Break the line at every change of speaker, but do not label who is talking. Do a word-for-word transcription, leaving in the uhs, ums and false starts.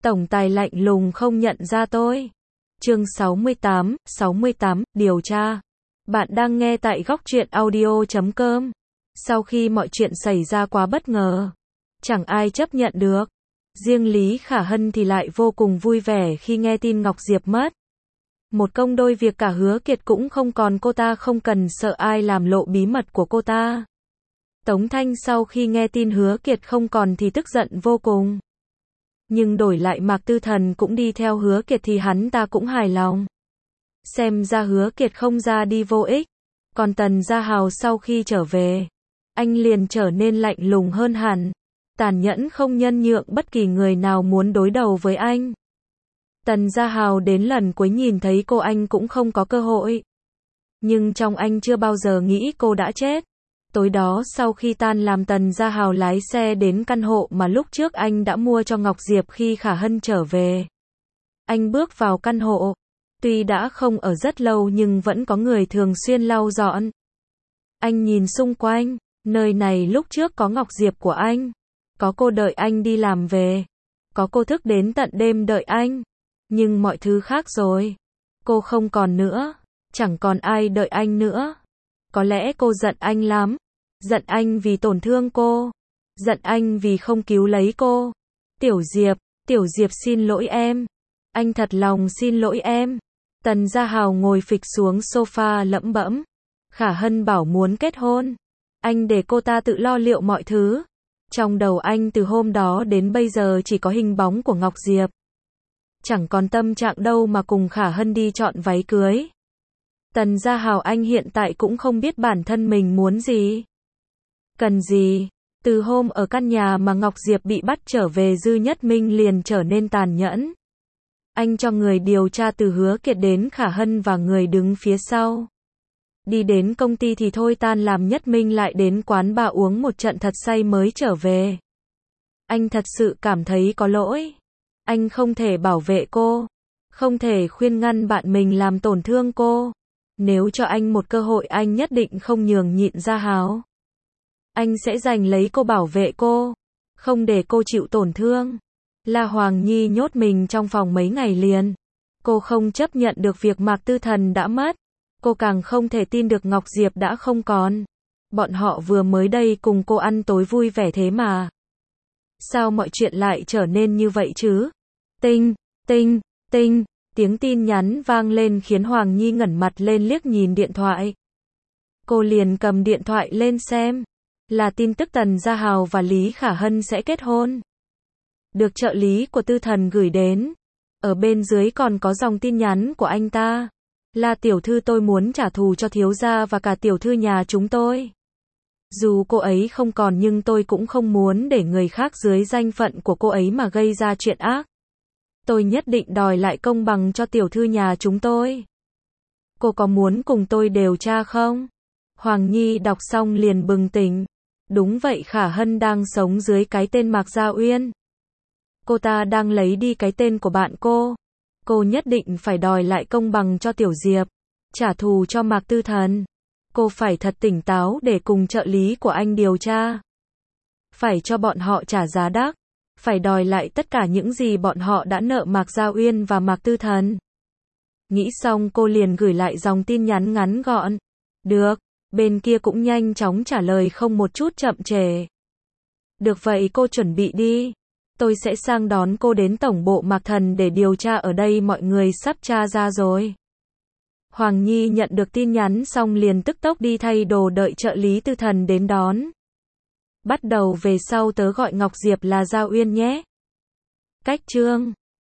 Tổng tài lạnh lùng không nhận ra tôi. Chương sáu mươi tám, sáu mươi tám, điều tra. Bạn đang nghe tại góc truyện audio chấm com. Sau khi mọi chuyện xảy ra quá bất ngờ, chẳng ai chấp nhận được. Riêng Lý Khả Hân thì lại vô cùng vui vẻ khi nghe tin Ngọc Diệp mất. Một công đôi việc cả Hứa Kiệt cũng không còn, cô ta không cần sợ ai làm lộ bí mật của cô ta. Tống Thanh sau khi nghe tin Hứa Kiệt không còn thì tức giận vô cùng. Nhưng đổi lại Mạc Tư Thần cũng đi theo Hứa Kiệt thì hắn ta cũng hài lòng. Xem ra Hứa Kiệt không ra đi vô ích. Còn Tần Gia Hào sau khi trở về, anh liền trở nên lạnh lùng hơn hẳn. Tàn nhẫn không nhân nhượng bất kỳ người nào muốn đối đầu với anh. Tần Gia Hào đến lần cuối nhìn thấy cô anh cũng không có cơ hội. Nhưng trong anh chưa bao giờ nghĩ cô đã chết. Tối đó sau khi tan làm, Tần Gia Hào lái xe đến căn hộ mà lúc trước anh đã mua cho Ngọc Diệp khi Khả Hân trở về. Anh bước vào căn hộ. Tuy đã không ở rất lâu nhưng vẫn có người thường xuyên lau dọn. Anh nhìn xung quanh, nơi này lúc trước có Ngọc Diệp của anh. Có cô đợi anh đi làm về. Có cô thức đến tận đêm đợi anh. Nhưng mọi thứ khác rồi. Cô không còn nữa. Chẳng còn ai đợi anh nữa. Có lẽ cô giận anh lắm. Giận anh vì tổn thương cô. Giận anh vì không cứu lấy cô. Tiểu Diệp, Tiểu Diệp xin lỗi em. Anh thật lòng xin lỗi em. Tần Gia Hào ngồi phịch xuống sofa lẩm bẩm. Khả Hân bảo muốn kết hôn. Anh để cô ta tự lo liệu mọi thứ. Trong đầu anh từ hôm đó đến bây giờ chỉ có hình bóng của Ngọc Diệp. Chẳng còn tâm trạng đâu mà cùng Khả Hân đi chọn váy cưới. Tần Gia Hào anh hiện tại cũng không biết bản thân mình muốn gì. Cần gì. Từ hôm ở căn nhà mà Ngọc Diệp bị bắt trở về, Dư Nhất Minh liền trở nên tàn nhẫn. Anh cho người điều tra từ Hứa Kiệt đến Khả Hân và người đứng phía sau. Đi đến công ty thì thôi tan làm, Nhất Minh lại đến quán bar uống một trận thật say mới trở về. Anh thật sự cảm thấy có lỗi. Anh không thể bảo vệ cô. Không thể khuyên ngăn bạn mình làm tổn thương cô. Nếu cho anh một cơ hội anh nhất định không nhường nhịn Gia Hào. Anh sẽ giành lấy cô, bảo vệ cô. Không để cô chịu tổn thương. La Hoàng Nhi nhốt mình trong phòng mấy ngày liền. Cô không chấp nhận được việc Mạc Tư Thần đã mất. Cô càng không thể tin được Ngọc Diệp đã không còn. Bọn họ vừa mới đây cùng cô ăn tối vui vẻ thế mà. Sao mọi chuyện lại trở nên như vậy chứ? Tinh, tinh, tinh. Tiếng tin nhắn vang lên khiến Hoàng Nhi ngẩng mặt lên liếc nhìn điện thoại. Cô liền cầm điện thoại lên xem. Là tin tức Tần Gia Hào và Lý Khả Hân sẽ kết hôn. Được trợ lý của Tư Thần gửi đến. Ở bên dưới còn có dòng tin nhắn của anh ta. Là tiểu thư, tôi muốn trả thù cho thiếu gia và cả tiểu thư nhà chúng tôi. Dù cô ấy không còn nhưng tôi cũng không muốn để người khác dưới danh phận của cô ấy mà gây ra chuyện ác. Tôi nhất định đòi lại công bằng cho tiểu thư nhà chúng tôi. Cô có muốn cùng tôi điều tra không? Hoàng Nhi đọc xong liền bừng tỉnh. Đúng vậy, Khả Hân đang sống dưới cái tên Mạc Gia Uyên. Cô ta đang lấy đi cái tên của bạn cô. Cô nhất định phải đòi lại công bằng cho Tiểu Diệp. Trả thù cho Mạc Tư Thần. Cô phải thật tỉnh táo để cùng trợ lý của anh điều tra. Phải cho bọn họ trả giá đắt. Phải đòi lại tất cả những gì bọn họ đã nợ Mạc Gia Uyên và Mạc Tư Thần. Nghĩ xong cô liền gửi lại dòng tin nhắn ngắn gọn. Được. Bên kia cũng nhanh chóng trả lời không một chút chậm trễ. Được vậy cô chuẩn bị đi. Tôi sẽ sang đón cô đến tổng bộ Mạc Thần để điều tra, ở đây mọi người sắp tra ra rồi. Hoàng Nhi nhận được tin nhắn xong liền tức tốc đi thay đồ đợi trợ lý Tư Thần đến đón. Bắt đầu về sau tớ gọi Ngọc Diệp là Gia Uyên nhé. Cách chương